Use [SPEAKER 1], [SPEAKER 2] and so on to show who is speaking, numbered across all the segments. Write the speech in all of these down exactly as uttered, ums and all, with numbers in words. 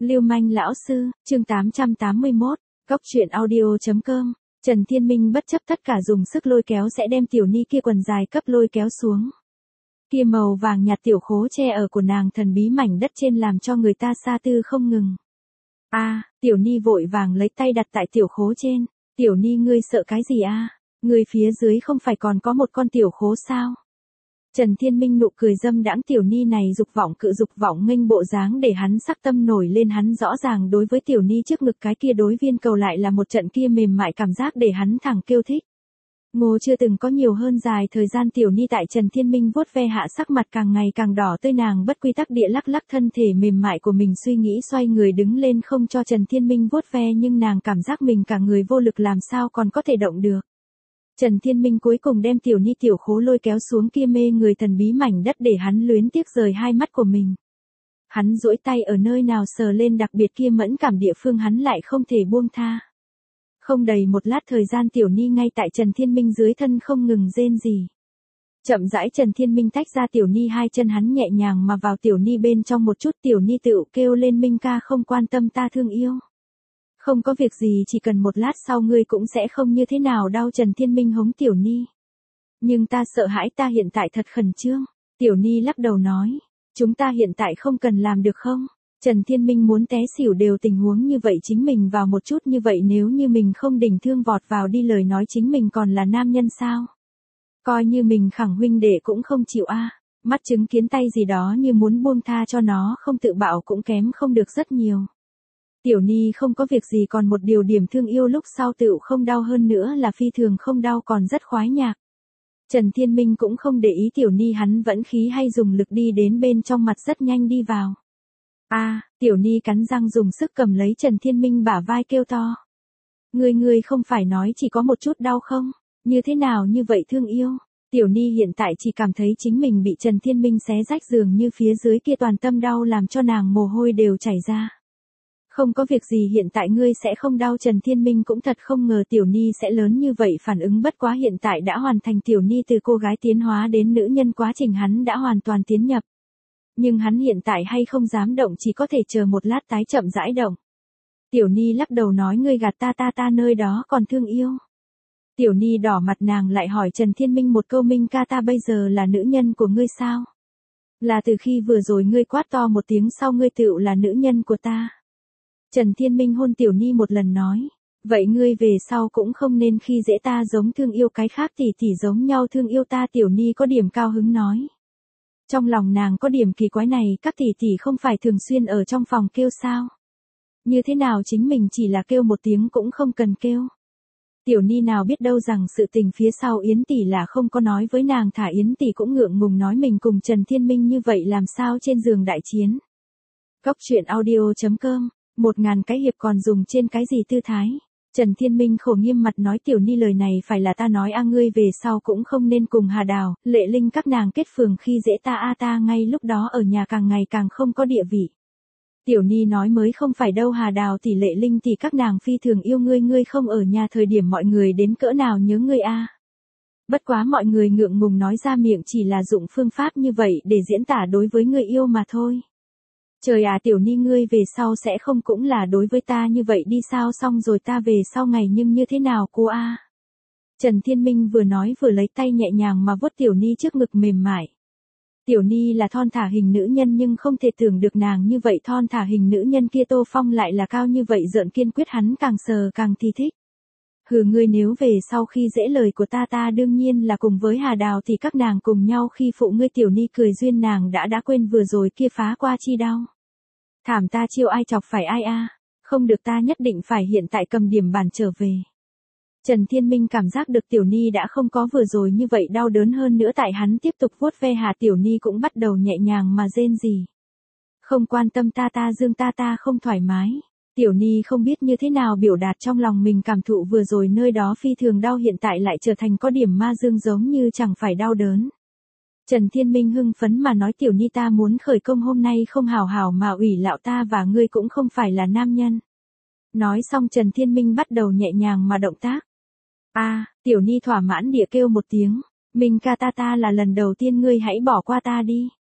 [SPEAKER 1] Lưu manh lão sư, chương tám trăm tám mươi mốt, Cóc truyện audio chấm com. Trần Thiên Minh bất chấp tất cả dùng sức lôi kéo sẽ đem tiểu ni kia quần dài cấp lôi kéo xuống. Kia màu vàng nhạt tiểu khố che ở của nàng thần bí mảnh đất trên làm cho người ta sa tư không ngừng. A, à, tiểu ni vội vàng lấy tay đặt tại tiểu khố trên. Tiểu ni ngươi sợ cái gì a? À? Ngươi phía dưới không phải còn có một con tiểu khố sao? Trần Thiên Minh nụ cười dâm đãng, tiểu ni này dục vọng cự dục vọng nghênh bộ dáng để hắn sắc tâm nổi lên, hắn rõ ràng đối với tiểu ni trước ngực cái kia đối viên cầu lại là một trận kia mềm mại cảm giác để hắn thẳng kêu thích. Ngô chưa từng có nhiều hơn dài thời gian tiểu ni tại Trần Thiên Minh vuốt ve hạ sắc mặt càng ngày càng đỏ tươi, nàng bất quy tắc địa lắc lắc thân thể mềm mại của mình, suy nghĩ xoay người đứng lên không cho Trần Thiên Minh vuốt ve, nhưng nàng cảm giác mình cả người vô lực làm sao còn có thể động được. Trần Thiên Minh cuối cùng đem tiểu ni tiểu khố lôi kéo xuống kia mê người thần bí mảnh đất để hắn luyến tiếc rời hai mắt của mình. Hắn duỗi tay ở nơi nào sờ lên đặc biệt kia mẫn cảm địa phương, hắn lại không thể buông tha. Không đầy một lát thời gian tiểu ni ngay tại Trần Thiên Minh dưới thân không ngừng rên rỉ. Chậm rãi Trần Thiên Minh tách ra tiểu ni hai chân, hắn nhẹ nhàng mà vào tiểu ni bên trong một chút, tiểu ni tựu kêu lên Minh ca không quan tâm ta thương yêu. Không có việc gì, chỉ cần một lát sau ngươi cũng sẽ không như thế nào đau. Trần Thiên Minh hống tiểu ni. Nhưng ta sợ hãi, ta hiện tại thật khẩn trương. Tiểu ni lắc đầu nói. Chúng ta hiện tại không cần làm được không? Trần Thiên Minh muốn té xỉu, đều tình huống như vậy chính mình vào một chút như vậy, nếu như mình không đỉnh thương vọt vào đi lời nói chính mình còn là nam nhân sao? Coi như mình khẳng huynh đệ cũng không chịu a. Mắt chứng kiến tay gì đó như muốn buông tha cho nó, không tự bạo cũng kém không được rất nhiều. Tiểu ni không có việc gì, còn một điều điểm thương yêu lúc sau tựu không đau, hơn nữa là phi thường không đau, còn rất khoái nhạc. Trần Thiên Minh cũng không để ý tiểu ni, hắn vẫn khí hay dùng lực đi đến bên trong mặt, rất nhanh đi vào. A, à, tiểu ni cắn răng dùng sức cầm lấy Trần Thiên Minh bả vai kêu to. Ngươi ngươi không phải nói chỉ có một chút đau không? Như thế nào như vậy thương yêu? Tiểu ni hiện tại chỉ cảm thấy chính mình bị Trần Thiên Minh xé rách, dường như phía dưới kia toàn tâm đau làm cho nàng mồ hôi đều chảy ra. Không có việc gì, hiện tại ngươi sẽ không đau. Trần Thiên Minh cũng thật không ngờ tiểu ni sẽ lớn như vậy phản ứng, bất quá hiện tại đã hoàn thành, tiểu ni từ cô gái tiến hóa đến nữ nhân quá trình hắn đã hoàn toàn tiến nhập. Nhưng hắn hiện tại hay không dám động, chỉ có thể chờ một lát tái chậm rãi động. Tiểu ni lắc đầu nói ngươi gạt ta, ta ta nơi đó còn thương yêu. Tiểu ni đỏ mặt, nàng lại hỏi Trần Thiên Minh một câu, Minh ca ta bây giờ là nữ nhân của ngươi sao? Là từ khi vừa rồi ngươi quát to một tiếng sau ngươi tựu là nữ nhân của ta. Trần Thiên Minh hôn tiểu ni một lần nói, vậy ngươi về sau cũng không nên khi dễ ta, giống thương yêu cái khác tỷ tỷ giống nhau thương yêu ta. Tiểu ni có điểm cao hứng nói. Trong lòng nàng có điểm kỳ quái, này các tỷ tỷ không phải thường xuyên ở trong phòng kêu sao? Như thế nào chính mình chỉ là kêu một tiếng cũng không cần kêu? Tiểu ni nào biết đâu rằng sự tình phía sau Yến tỷ là không có nói với nàng, thả Yến tỷ cũng ngượng ngùng nói mình cùng Trần Thiên Minh như vậy làm sao trên giường đại chiến. Cóc truyện audio chấm com. Một ngàn cái hiệp còn dùng trên cái gì tư thái? Trần Thiên Minh khổ nghiêm mặt nói, tiểu ni lời này phải là ta nói a, ngươi về sau cũng không nên cùng Hà Đào, Lệ Linh các nàng kết phường khi dễ ta a, ta ngay lúc đó ở nhà càng ngày càng không có địa vị. Tiểu ni nói mới không phải đâu, Hà Đào thì Lệ Linh thì các nàng phi thường yêu ngươi, ngươi không ở nhà thời điểm mọi người đến cỡ nào nhớ ngươi a. Bất quá mọi người ngượng ngùng nói ra miệng, chỉ là dụng phương pháp như vậy để diễn tả đối với người yêu mà thôi. Trời à, tiểu ni ngươi về sau sẽ không cũng là đối với ta như vậy đi sao? Xong rồi ta về sau ngày nhưng như thế nào cô a? À? Trần Thiên Minh vừa nói vừa lấy tay nhẹ nhàng mà vuốt tiểu ni trước ngực mềm mại. Tiểu ni là thon thả hình nữ nhân, nhưng không thể tưởng được nàng như vậy thon thả hình nữ nhân kia Tô Phong lại là cao như vậy, giận kiên quyết, hắn càng sờ càng thì thích. Hừ, ngươi nếu về sau khi dễ lời của ta, ta đương nhiên là cùng với Hà Đào thì các nàng cùng nhau khi phụ ngươi. Tiểu ni cười duyên, nàng đã đã quên vừa rồi kia phá qua chi đau. Thảm, ta chiêu ai chọc phải ai a? À? Không được, ta nhất định phải hiện tại cầm điểm bản trở về. Trần Thiên Minh cảm giác được tiểu ni đã không có vừa rồi như vậy đau đớn, hơn nữa tại hắn tiếp tục vuốt ve hạ tiểu ni cũng bắt đầu nhẹ nhàng mà rên rỉ. Không quan tâm ta, ta dương ta, ta không thoải mái. Tiểu ni không biết như thế nào biểu đạt trong lòng mình cảm thụ vừa rồi nơi đó phi thường đau, hiện tại lại trở thành có điểm ma dương, giống như chẳng phải đau đớn. Trần Thiên Minh hưng phấn mà nói, tiểu ni ta muốn khởi công, hôm nay không hào hào mà ủy lạo ta và ngươi cũng không phải là nam nhân. Nói xong Trần Thiên Minh bắt đầu nhẹ nhàng mà động tác. A, à, tiểu ni thỏa mãn địa kêu một tiếng, Minh ca ta, ta là lần đầu tiên, ngươi hãy bỏ qua ta đi.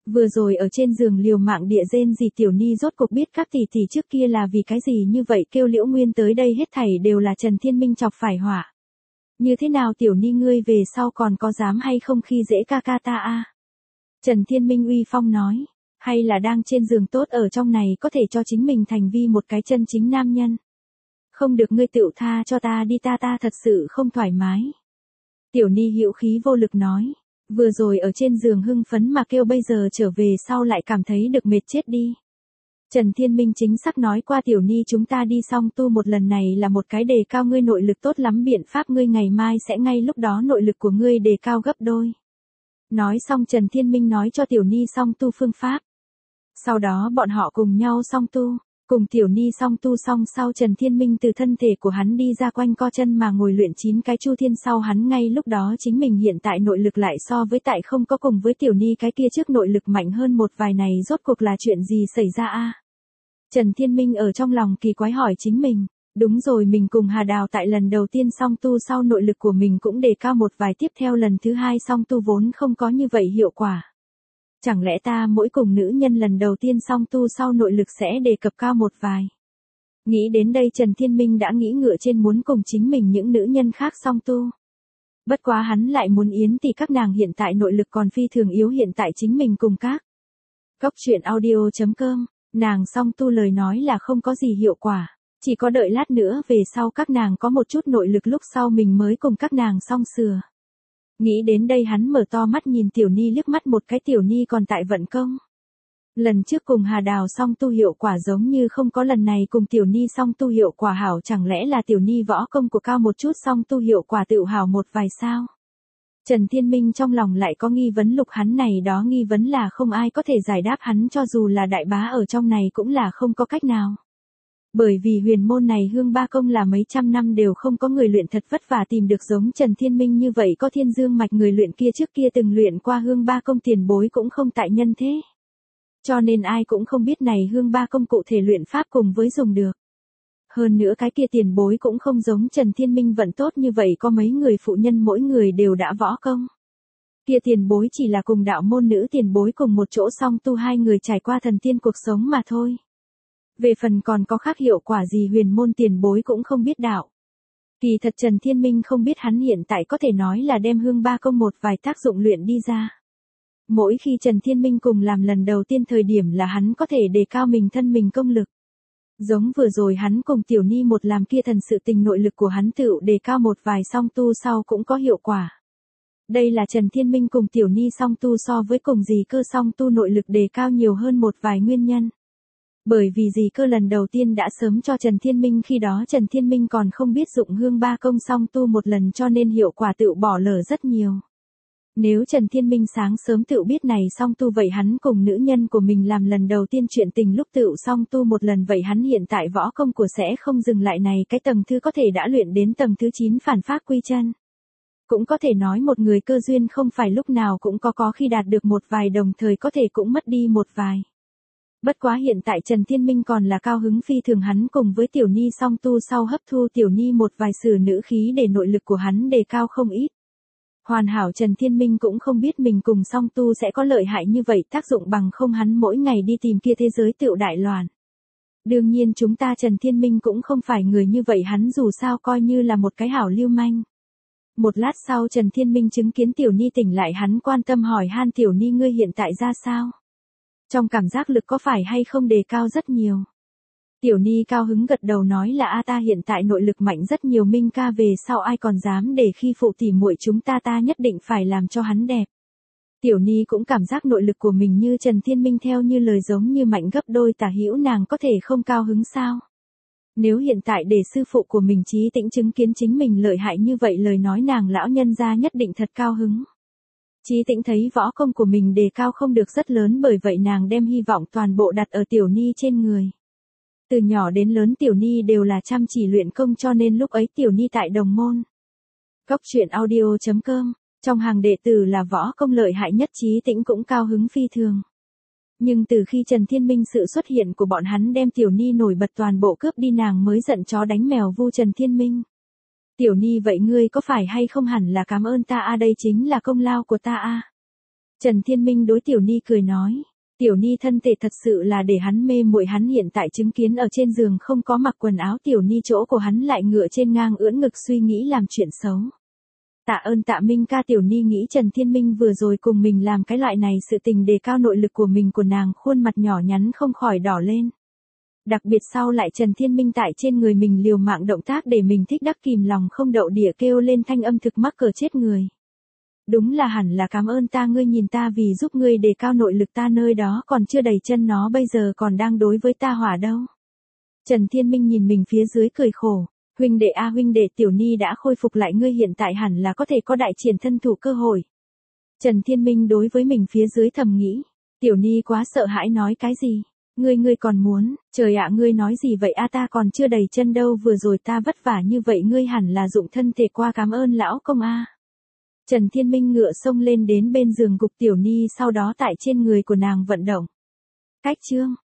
[SPEAKER 1] Vừa rồi ở trên giường liều mạng địa rên gì Tiểu Ni rốt cuộc biết các tỷ tỷ trước kia là vì cái gì như vậy kêu Liễu Nguyên tới đây hết thảy đều là Trần Thiên Minh chọc phải họa. Như thế nào Tiểu Ni ngươi về sau còn có dám hay không khi dễ ca ca ta a? Trần Thiên Minh uy phong nói, hay là đang trên giường tốt ở trong này có thể cho chính mình thành vi một cái chân chính nam nhân. Không được ngươi tựu tha cho ta đi ta ta thật sự không thoải mái. Tiểu Ni hữu khí vô lực nói, vừa rồi ở trên giường hưng phấn mà kêu bây giờ trở về sau lại cảm thấy được mệt chết đi. Trần Thiên Minh chính xác nói qua Tiểu Ni chúng ta đi xong tu một lần này là một cái đề cao ngươi nội lực tốt lắm biện pháp ngươi ngày mai sẽ ngay lúc đó nội lực của ngươi đề cao gấp đôi. Nói xong Trần Thiên Minh nói cho Tiểu Ni xong tu phương pháp. Sau đó bọn họ cùng nhau xong tu, cùng Tiểu Ni xong tu xong sau Trần Thiên Minh từ thân thể của hắn đi ra quanh co chân mà ngồi luyện chín cái chu thiên sau hắn ngay lúc đó chính mình hiện tại nội lực lại so với tại không có cùng với Tiểu Ni cái kia trước nội lực mạnh hơn một vài này rốt cuộc là chuyện gì xảy ra a? Trần Thiên Minh ở trong lòng kỳ quái hỏi chính mình, đúng rồi mình cùng Hà Đào tại lần đầu tiên song tu sau nội lực của mình cũng đề cao một vài tiếp theo lần thứ hai song tu vốn không có như vậy hiệu quả. Chẳng lẽ ta mỗi cùng nữ nhân lần đầu tiên song tu sau nội lực sẽ đề cập cao một vài. Nghĩ đến đây Trần Thiên Minh đã nghĩ ngựa trên muốn cùng chính mình những nữ nhân khác song tu. Bất quá hắn lại muốn Yến thì các nàng hiện tại nội lực còn phi thường yếu hiện tại chính mình cùng các. Cốc truyện audio chấm com, nàng song tu lời nói là không có gì hiệu quả, chỉ có đợi lát nữa về sau các nàng có một chút nội lực lúc sau mình mới cùng các nàng song sửa. Nghĩ đến đây hắn mở to mắt nhìn Tiểu Ni liếc mắt một cái Tiểu Ni còn tại vận công. Lần trước cùng Hà Đào song tu hiệu quả giống như không có lần này cùng Tiểu Ni song tu hiệu quả hảo chẳng lẽ là Tiểu Ni võ công của cao một chút song tu hiệu quả tự hảo một vài sao. Trần Thiên Minh trong lòng lại có nghi vấn lục hắn này đó nghi vấn là không ai có thể giải đáp hắn cho dù là đại bá ở trong này cũng là không có cách nào. Bởi vì huyền môn này hương ba công là mấy trăm năm đều không có người luyện thật vất vả tìm được giống Trần Thiên Minh như vậy có thiên dương mạch người luyện kia trước kia từng luyện qua hương ba công tiền bối cũng không tại nhân thế. Cho nên ai cũng không biết này hương ba công cụ thể luyện pháp cùng với dùng được. Hơn nữa cái kia tiền bối cũng không giống Trần Thiên Minh vận tốt như vậy có mấy người phụ nhân mỗi người đều đã võ công. Kia tiền bối chỉ là cùng đạo môn nữ tiền bối cùng một chỗ song tu hai người trải qua thần tiên cuộc sống mà thôi. Về phần còn có khác hiệu quả gì huyền môn tiền bối cũng không biết đạo. Kỳ thật Trần Thiên Minh không biết hắn hiện tại có thể nói là đem hương ba công một vài tác dụng luyện đi ra. Mỗi khi Trần Thiên Minh cùng làm lần đầu tiên thời điểm là hắn có thể đề cao mình thân mình công lực. Giống vừa rồi hắn cùng Tiểu Ni một làm kia thần sự tình nội lực của hắn tự đề cao một vài song tu sau cũng có hiệu quả. Đây là Trần Thiên Minh cùng Tiểu Ni song tu so với cùng gì cơ song tu nội lực đề cao nhiều hơn một vài nguyên nhân. Bởi vì gì cơ lần đầu tiên đã sớm cho Trần Thiên Minh khi đó Trần Thiên Minh còn không biết dụng hương ba công song tu một lần cho nên hiệu quả tự bỏ lỡ rất nhiều. Nếu Trần Thiên Minh sáng sớm tự biết này song tu vậy hắn cùng nữ nhân của mình làm lần đầu tiên chuyện tình lúc tự song tu một lần vậy hắn hiện tại võ công của sẽ không dừng lại này cái tầng thứ có thể đã luyện đến tầng thứ chín phản pháp quy chân. Cũng có thể nói một người cơ duyên không phải lúc nào cũng có có khi đạt được một vài đồng thời có thể cũng mất đi một vài. Bất quá hiện tại Trần Thiên Minh còn là cao hứng phi thường hắn cùng với Tiểu Ni song tu sau hấp thu Tiểu Ni một vài sử nữ khí để nội lực của hắn đề cao không ít. Hoàn hảo Trần Thiên Minh cũng không biết mình cùng song tu sẽ có lợi hại như vậy tác dụng bằng không hắn mỗi ngày đi tìm kia thế giới tựu đại loạn. Đương nhiên chúng ta Trần Thiên Minh cũng không phải người như vậy hắn dù sao coi như là một cái hảo lưu manh. Một lát sau Trần Thiên Minh chứng kiến Tiểu Ni tỉnh lại hắn quan tâm hỏi han Tiểu Ni ngươi hiện tại ra sao? Trong cảm giác lực có phải hay không đề cao rất nhiều? Tiểu Ni cao hứng gật đầu nói là a ta hiện tại nội lực mạnh rất nhiều Minh ca về sau ai còn dám để khi phụ tỉ muội chúng ta ta nhất định phải làm cho hắn đẹp. Tiểu Ni cũng cảm giác nội lực của mình như Trần Thiên Minh theo như lời giống như mạnh gấp đôi tả hữu nàng có thể không cao hứng sao? Nếu hiện tại để sư phụ của mình Chí Tĩnh chứng kiến chính mình lợi hại như vậy lời nói nàng lão nhân gia nhất định thật cao hứng. Chí Tĩnh thấy võ công của mình đề cao không được rất lớn bởi vậy nàng đem hy vọng toàn bộ đặt ở Tiểu Ni trên người. Từ nhỏ đến lớn Tiểu Ni đều là chăm chỉ luyện công cho nên lúc ấy Tiểu Ni tại đồng môn. Cốc truyện audio chấm com, trong hàng đệ tử là võ công lợi hại nhất Chí Tĩnh cũng cao hứng phi thường. Nhưng từ khi Trần Thiên Minh sự xuất hiện của bọn hắn đem Tiểu Ni nổi bật toàn bộ cướp đi nàng mới giận chó đánh mèo vu Trần Thiên Minh. Tiểu Ni vậy ngươi có phải hay không hẳn là cảm ơn ta a đây chính là công lao của ta a. Trần Thiên Minh đối Tiểu Ni cười nói. Tiểu Ni thân thể thật sự là để hắn mê muội, hắn hiện tại chứng kiến ở trên giường không có mặc quần áo Tiểu Ni chỗ của hắn lại ngựa trên ngang ưỡn ngực suy nghĩ làm chuyện xấu. Tạ ơn Tạ Minh ca. Tiểu Ni nghĩ Trần Thiên Minh vừa rồi cùng mình làm cái loại này sự tình đề cao nội lực của mình, của nàng khuôn mặt nhỏ nhắn không khỏi đỏ lên. Đặc biệt sau lại Trần Thiên Minh tại trên người mình liều mạng động tác để mình thích đắc kìm lòng không đậu địa kêu lên thanh âm thực mắc cỡ chết người. Đúng là hẳn là cảm ơn ta, ngươi nhìn ta vì giúp ngươi đề cao nội lực ta nơi đó còn chưa đầy chân, nó bây giờ còn đang đối với ta hỏa đâu. Trần Thiên Minh nhìn mình phía dưới cười khổ. Huynh đệ a huynh đệ, Tiểu Ni đã khôi phục lại, ngươi hiện tại hẳn là có thể có đại triển thân thủ cơ hội. Trần Thiên Minh đối với mình phía dưới thầm nghĩ. Tiểu Ni quá sợ hãi nói cái gì? Ngươi ngươi còn muốn, trời ạ ngươi nói gì vậy a, ta còn chưa đầy chân đâu, vừa rồi ta vất vả như vậy ngươi hẳn là dụng thân thể qua cảm ơn lão công a. Trần Thiên Minh ngựa xông lên đến bên giường gục Tiểu Ni, sau đó tại trên người của nàng vận động. Cách chương